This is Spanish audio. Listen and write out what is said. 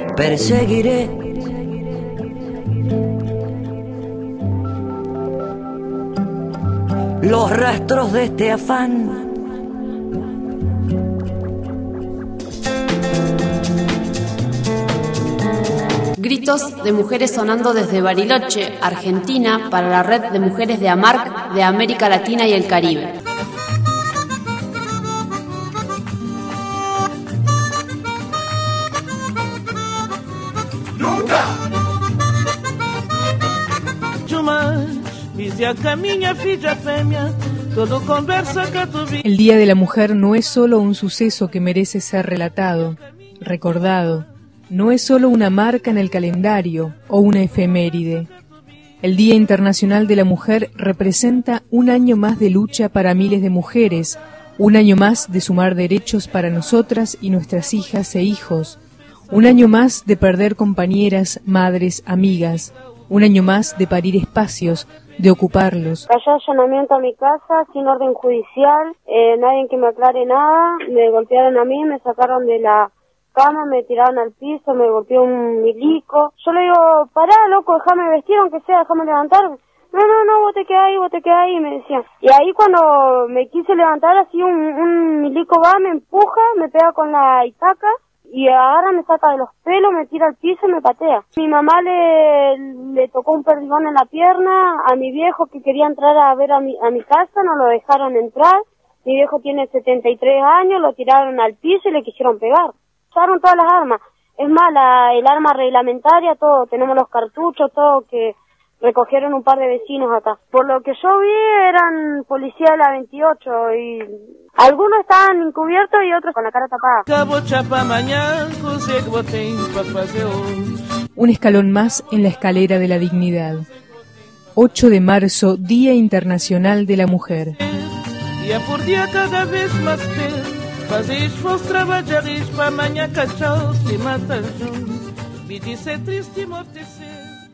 perseguiré. Los rastros de este afán. Gritos de mujeres sonando desde Bariloche, Argentina, para la red de mujeres de AMARC de América Latina y el Caribe. ¡Nunca! El Día de la Mujer no es solo un suceso que merece ser relatado, recordado. No es solo una marca en el calendario o una efeméride. El Día Internacional de la Mujer representa un año más de lucha para miles de mujeres, un año más de sumar derechos para nosotras y nuestras hijas e hijos, un año más de perder compañeras, madres, amigas, un año más de parir espacios, de ocuparlos. Cayó allanamiento a mi casa sin orden judicial, nadie que me aclare nada, me golpearon a mí, me sacaron de la cama, me tiraron al piso, me golpeó un milico. Yo le digo, pará, loco, déjame vestir, aunque sea, déjame levantarme. No, vos te quedás ahí, me decía. Y ahí cuando me quise levantar, así un milico va, me empuja, me pega con la itaca, y agarra, me saca de los pelos, me tira al piso y me patea. Mi mamá le tocó un perdigón en la pierna, a mi viejo que quería entrar a ver a mi casa, no lo dejaron entrar. Mi viejo tiene 73 años, lo tiraron al piso y le quisieron pegar. Usaron todas las armas. Es más, el arma reglamentaria, todo, tenemos los cartuchos, todo, que recogieron un par de vecinos acá. Por lo que yo vi, eran policías de la 28 y algunos estaban encubiertos y otros con la cara tapada. Un escalón más en la escalera de la dignidad. 8 de marzo, Día Internacional de la Mujer. Dia por dia cada vez mais perto. Fazer esforço, trabalhar para amanhã cachorro se mata junto. Me disse triste mortecer.